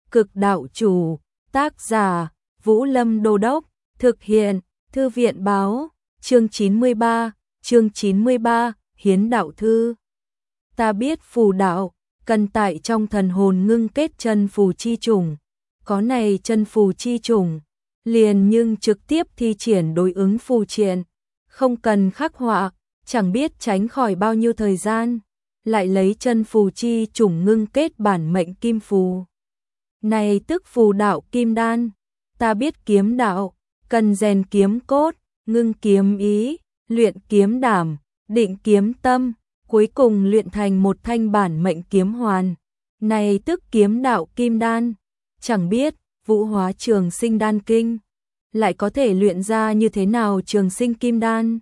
Cực đạo chủ, tác giả, Vũ Lâm Đô Đốc, thực hiện, Thư viện báo, chương 93, Hiến đạo thư. Ta biết phù đạo, cần tại trong thần hồn ngưng kết chân phù chi chủng, có này chân phù chi chủng, liền nhưng trực tiếp thi triển đối ứng phù triện, không cần khắc họa, chẳng biết tránh khỏi bao nhiêu thời gian, lại lấy chân phù chi chủng ngưng kết bản mệnh kim phù. Này tức phù đạo kim đan, ta biết kiếm đạo, cần rèn kiếm cốt, ngưng kiếm ý, luyện kiếm đảm, định kiếm tâm, cuối cùng luyện thành một thanh bản mệnh kiếm hoàn. Này tức kiếm đạo kim đan, chẳng biết Vũ Hóa Trường Sinh Đan Kinh lại có thể luyện ra như thế nào Trường Sinh Kim Đan.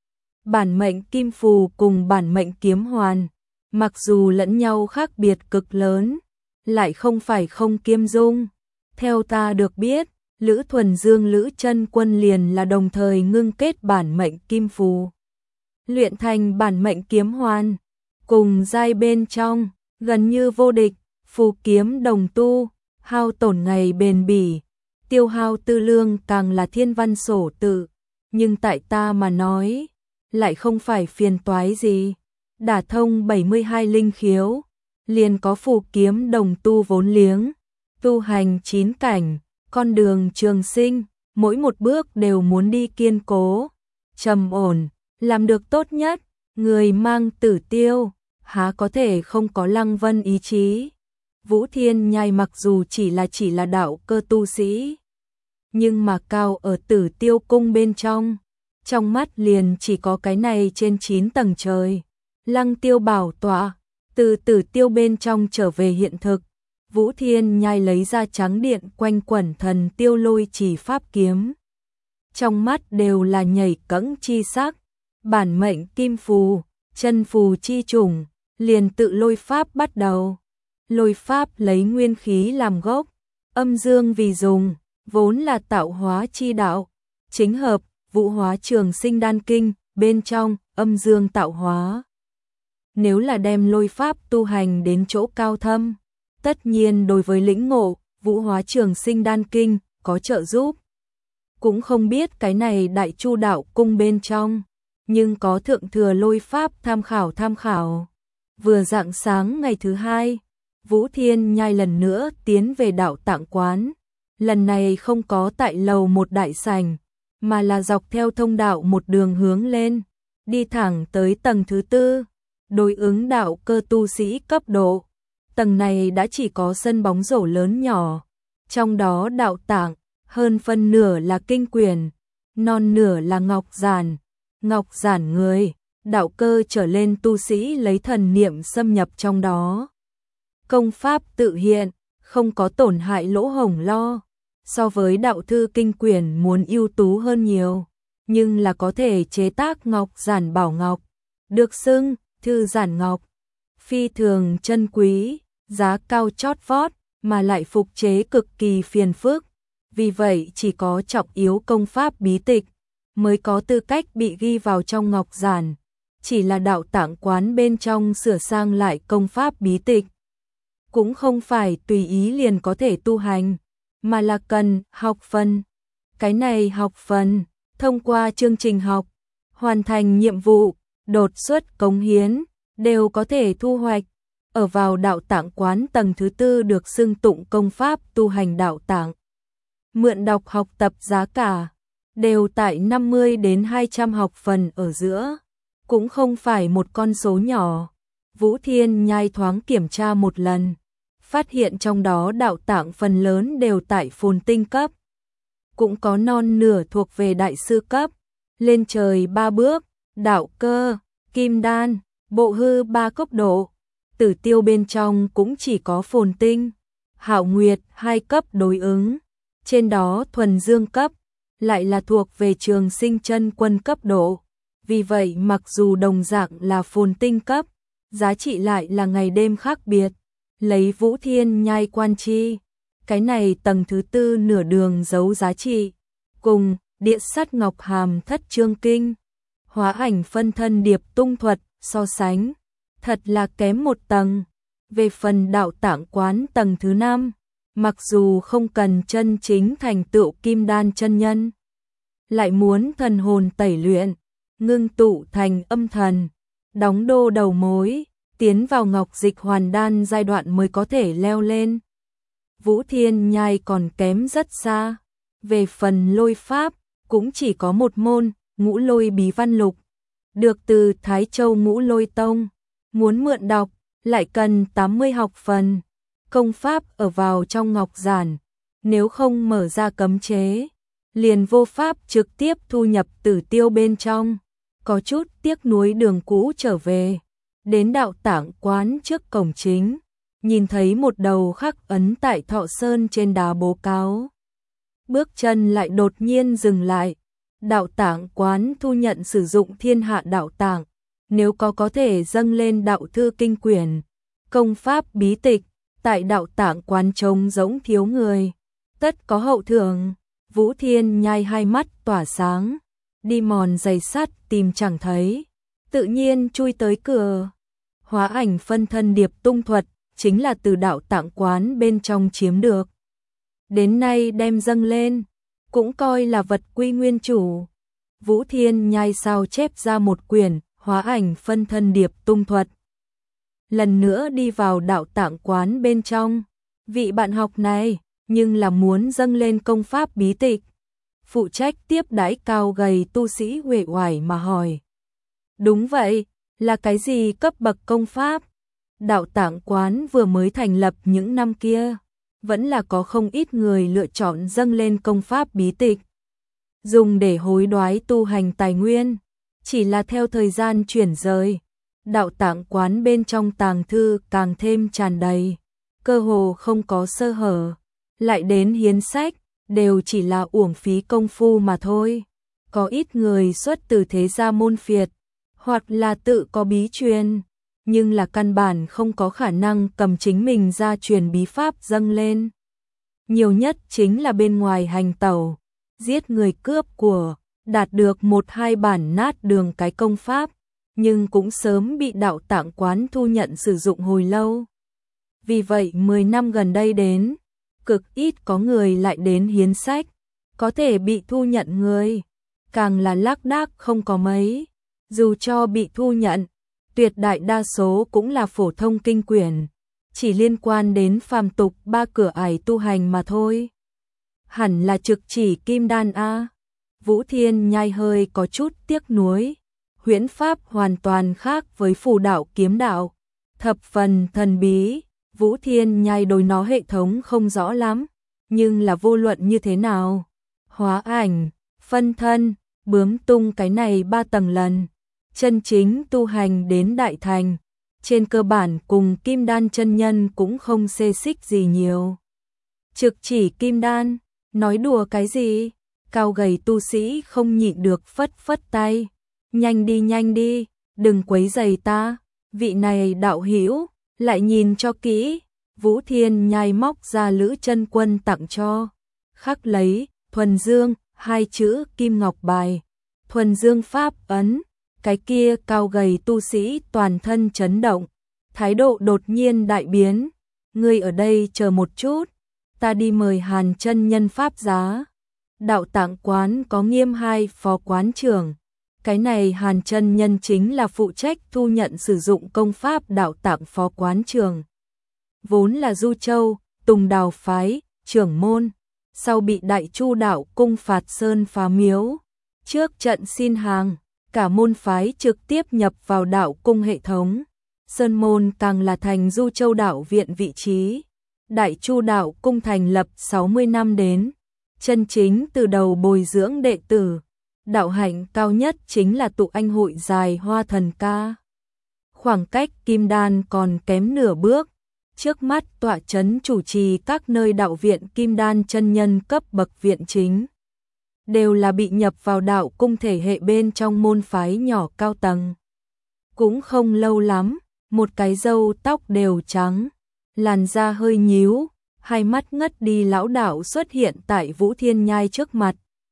Bản mệnh kim phù cùng bản mệnh kiếm hoàn, mặc dù lẫn nhau khác biệt cực lớn, lại không phải không kiêm dung. Theo ta được biết, Lữ Thuần Dương Lữ Chân Quân liền là đồng thời ngưng kết bản mệnh kim phù, luyện thành bản mệnh kiếm hoàn, cùng giai bên trong, gần như vô địch, phù kiếm đồng tu, hao tổn ngày bền bỉ, tiêu hao tư lương càng là thiên văn sổ tự, nhưng tại ta mà nói, lại không phải phiền toái gì. Đả thông 72 linh khiếu, liền có phù kiếm đồng tu vốn liếng, tu hành 9 cảnh, con đường trường sinh, mỗi một bước đều muốn đi kiên cố, trầm ổn, làm được tốt nhất, người mang tử tiêu, há có thể không có Lăng Vân ý chí. Vũ Thiên Nhai mặc dù chỉ là đạo cơ tu sĩ, nhưng mà cao ở Tử Tiêu cung bên trong mắt liền chỉ có cái này trên 9 tầng trời. Lăng Tiêu bảo tọa, từ Tử Tiêu bên trong trở về hiện thực, Vũ Thiên Nhai lấy ra trắng điện quanh quẩn thần tiêu lôi chỉ pháp kiếm. Trong mắt đều là nhảy cẫng chi sắc, bản mệnh kim phù, chân phù chi chủng, liền tự lôi pháp bắt đầu. Lôi pháp lấy nguyên khí làm gốc, âm dương vì dùng, vốn là tạo hóa chi đạo, chính hợp Vũ Hóa Trường Sinh Đan Kinh bên trong âm dương tạo hóa. Nếu là đem lôi pháp tu hành đến chỗ cao thâm, tất nhiên đối với lĩnh ngộ Vũ Hóa Trường Sinh Đan Kinh có trợ giúp. Cũng không biết cái này Đại Chu đạo cung bên trong, nhưng có thượng thừa lôi pháp tham khảo. Vừa rạng sáng ngày thứ hai, Vũ Thiên Nhai lần nữa tiến về đạo tạng quán. Lần này không có tại lầu một đại sảnh, mà là dọc theo thông đạo một đường hướng lên, đi thẳng tới tầng thứ 4, đối ứng đạo cơ tu sĩ cấp độ. Tầng này đã chỉ có sân bóng rổ lớn nhỏ, trong đó đạo tạng, hơn phân nửa là kinh quyển, non nửa là ngọc giản. Ngọc giản người, đạo cơ trở lên tu sĩ lấy thần niệm xâm nhập trong đó. Công pháp tự hiện, không có tổn hại lỗ hổng lo, so với đạo thư kinh quyển muốn ưu tú hơn nhiều, nhưng là có thể chế tác ngọc giản bảo ngọc, được xưng thư giản ngọc, phi thường chân quý, giá cao chót vót, mà lại phục chế cực kỳ phiền phức, vì vậy chỉ có trọng yếu công pháp bí tịch mới có tư cách bị ghi vào trong ngọc giản, chỉ là đạo tạng quán bên trong sửa sang lại công pháp bí tịch. Cũng không phải tùy ý liền có thể tu hành, mà là cần học phần. Cái này học phần, thông qua chương trình học, hoàn thành nhiệm vụ, đột xuất cống hiến, đều có thể thu hoạch. Ở vào đạo tạng quán tầng thứ 4 được xưng tụng công pháp tu hành đạo tạng. Mượn đọc học tập giá cả, đều tại 50 đến 200 học phần ở giữa, cũng không phải một con số nhỏ. Vũ Thiên Nhai thoáng kiểm tra một lần, phát hiện trong đó đạo tạng phần lớn đều tại phồn tinh cấp, cũng có non nửa thuộc về đại sư cấp, lên trời 3 bước, đạo cơ, kim đan, bộ hư 3 cấp độ, Tử Tiêu bên trong cũng chỉ có phồn tinh, hạo nguyệt 2 cấp đối ứng, trên đó thuần dương cấp, lại là thuộc về Trường Sinh Chân Quân cấp độ, vì vậy mặc dù đồng dạng là phồn tinh cấp, giá trị lại là ngày đêm khác biệt. Lấy Vũ Thiên Nhai quan chi, cái này tầng thứ 4 nửa đường giấu giá trị, cùng Địa Sát Ngọc Hàm Thất Chương Kinh, Hóa Ảnh Phân Thân Điệp Tung Thuật so sánh, thật là kém một tầng. Về phần đạo tạng quán tầng thứ 5, mặc dù không cần chân chính thành tựu kim đan chân nhân, lại muốn thần hồn tẩy luyện, ngưng tụ thành âm thần, đóng đô đầu mối, tiến vào ngọc dịch hoàn đan giai đoạn mới có thể leo lên. Vũ Thiên Nhai còn kém rất xa. Về phần lôi pháp, cũng chỉ có một môn, Ngũ Lôi Bí Văn Lục, được từ Thái Châu Ngũ Lôi Tông. Muốn mượn đọc, lại cần 80 học phần. Công pháp ở vào trong ngọc giản, nếu không mở ra cấm chế, liền vô pháp trực tiếp thu nhập tử tiêu bên trong. Có chút tiếc nuối đường cũ trở về, đến đạo tạng quán trước cổng chính, nhìn thấy một đầu khắc ấn tại Thọ Sơn trên đá bố cáo. Bước chân lại đột nhiên dừng lại. Đạo tạng quán thu nhận sử dụng thiên hạ đạo tạng, nếu có thể dâng lên đạo thư kinh quyển, công pháp bí tịch, tại đạo tạng quán trống rỗng thiếu người, tất có hậu thưởng. Vũ Thiên Nhai hai mắt tỏa sáng, đi mòn giày sắt tìm chẳng thấy, tự nhiên chui tới cửa. Hóa ảnh phân thân điệp tung thuật, chính là từ đạo tạng quán bên trong chiếm được. Đến nay đem dâng lên, cũng coi là vật quy nguyên chủ. Vũ Thiên Nhai sao chép ra một quyển, hóa ảnh phân thân điệp tung thuật. Lần nữa đi vào đạo tạng quán bên trong, vị bạn học này, nhưng là muốn dâng lên công pháp bí tịch. Phụ trách tiếp đãi cao gầy tu sĩ uể oải mà hỏi. Đúng vậy, là cái gì cấp bậc công pháp? Đạo tạng quán vừa mới thành lập những năm kia, vẫn là có không ít người lựa chọn dâng lên công pháp bí tịch, dùng để hối đoái tu hành tài nguyên. Chỉ là theo thời gian chuyển rời, đạo tạng quán bên trong tàng thư càng thêm tràn đầy, cơ hồ không có sơ hở, lại đến hiến sách, đều chỉ là uổng phí công phu mà thôi. Có ít người xuất từ thế gia môn phiệt, hoặc là tự có bí truyền, nhưng là căn bản không có khả năng cầm chính mình ra truyền bí pháp dâng lên. Nhiều nhất chính là bên ngoài hành tẩu, giết người cướp của, đạt được một hai bản nát đường cái công pháp, nhưng cũng sớm bị đạo tạng quán thu nhận sử dụng hồi lâu. Vì vậy 10 năm gần đây đến, cực ít có người lại đến hiến sách, có thể bị thu nhận người, càng là lác đác không có mấy. Dù cho bị thu nhận, tuyệt đại đa số cũng là phổ thông kinh quyển, chỉ liên quan đến phàm tục ba cửa ải tu hành mà thôi. Hẳn là trực chỉ kim đan a. Vũ Thiên Nhai hơi có chút tiếc nuối, huyễn pháp hoàn toàn khác với phù đạo kiếm đạo, thập phần thần bí. Vũ Thiên Nhai đối nó hệ thống không rõ lắm, nhưng là vô luận như thế nào, hóa ảnh, phân thân, bướm tung cái này 3 tầng lần, chân chính tu hành đến đại thành, trên cơ bản cùng kim đan chân nhân cũng không xê xích gì nhiều. Trực chỉ kim đan, nói đùa cái gì? Cao gầy tu sĩ không nhịn được phất phất tay. Nhanh đi, đừng quấy rầy ta. Vị này đạo hữu, lại nhìn cho kỹ. Vũ Thiên Nhai móc ra Lữ Chân Quân tặng cho, khắc lấy thuần dương 2 chữ kim ngọc bài, thuần dương pháp ấn. Cái kia cao gầy tu sĩ toàn thân chấn động, thái độ đột nhiên đại biến. Ngươi ở đây chờ một chút, ta đi mời Hàn chân nhân pháp giá. Đạo tạng quán có Nghiêm hai phó quán trưởng, cái này Hàn chân nhân chính là phụ trách thu nhận sử dụng công pháp đạo tạng phó quán trưởng. Vốn là Du Châu, Tùng Đào phái, trưởng môn, sau bị Đại Chu đạo cung phạt sơn phá miếu, trước trận xin hàng, cả môn phái trực tiếp nhập vào đạo cung hệ thống. Sơn môn càng là thành Du Châu đạo viện vị trí. Đại Chu đạo cung thành lập 60 năm đến, chân chính từ đầu bồi dưỡng đệ tử. Đạo hạnh cao nhất chính là tụ anh hội dài hoa thần ca. Khoảng cách kim đan còn kém nửa bước. Trước mắt tọa chấn chủ trì các nơi đạo viện kim đan chân nhân cấp bậc viện chính, đều là bị nhập vào đạo cung thể hệ bên trong môn phái nhỏ cao tầng. Cũng không lâu lắm, một cái râu tóc đều trắng, làn da hơi nhíu, hai mắt ngất đi lão đạo xuất hiện tại Vũ Thiên Nhai trước mặt.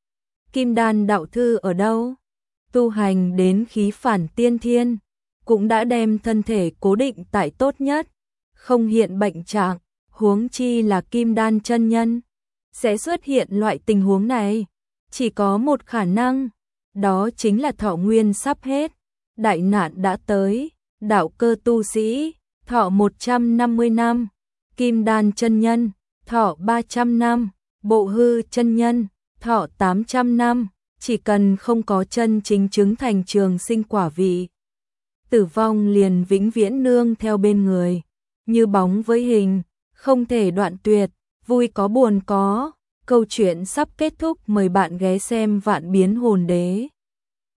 Kim đan đạo thư ở đâu? Tu hành đến khí phản tiên thiên, cũng đã đem thân thể cố định tại tốt nhất, không hiện bệnh trạng, huống chi là kim đan chân nhân. Sẽ xuất hiện loại tình huống này, chỉ có một khả năng, đó chính là thọ nguyên sắp hết, đại nạn đã tới, đạo cơ tu sĩ, thọ 150 năm, kim đan chân nhân, thọ 300 năm, bộ hư chân nhân, thọ 800 năm, chỉ cần không có chân chính chứng thành trường sinh quả vị. Tử vong liền vĩnh viễn nương theo bên người, như bóng với hình, không thể đoạn tuyệt, vui có buồn có. Câu chuyện sắp kết thúc, mời bạn ghé xem Vạn Biến Hồn Đế.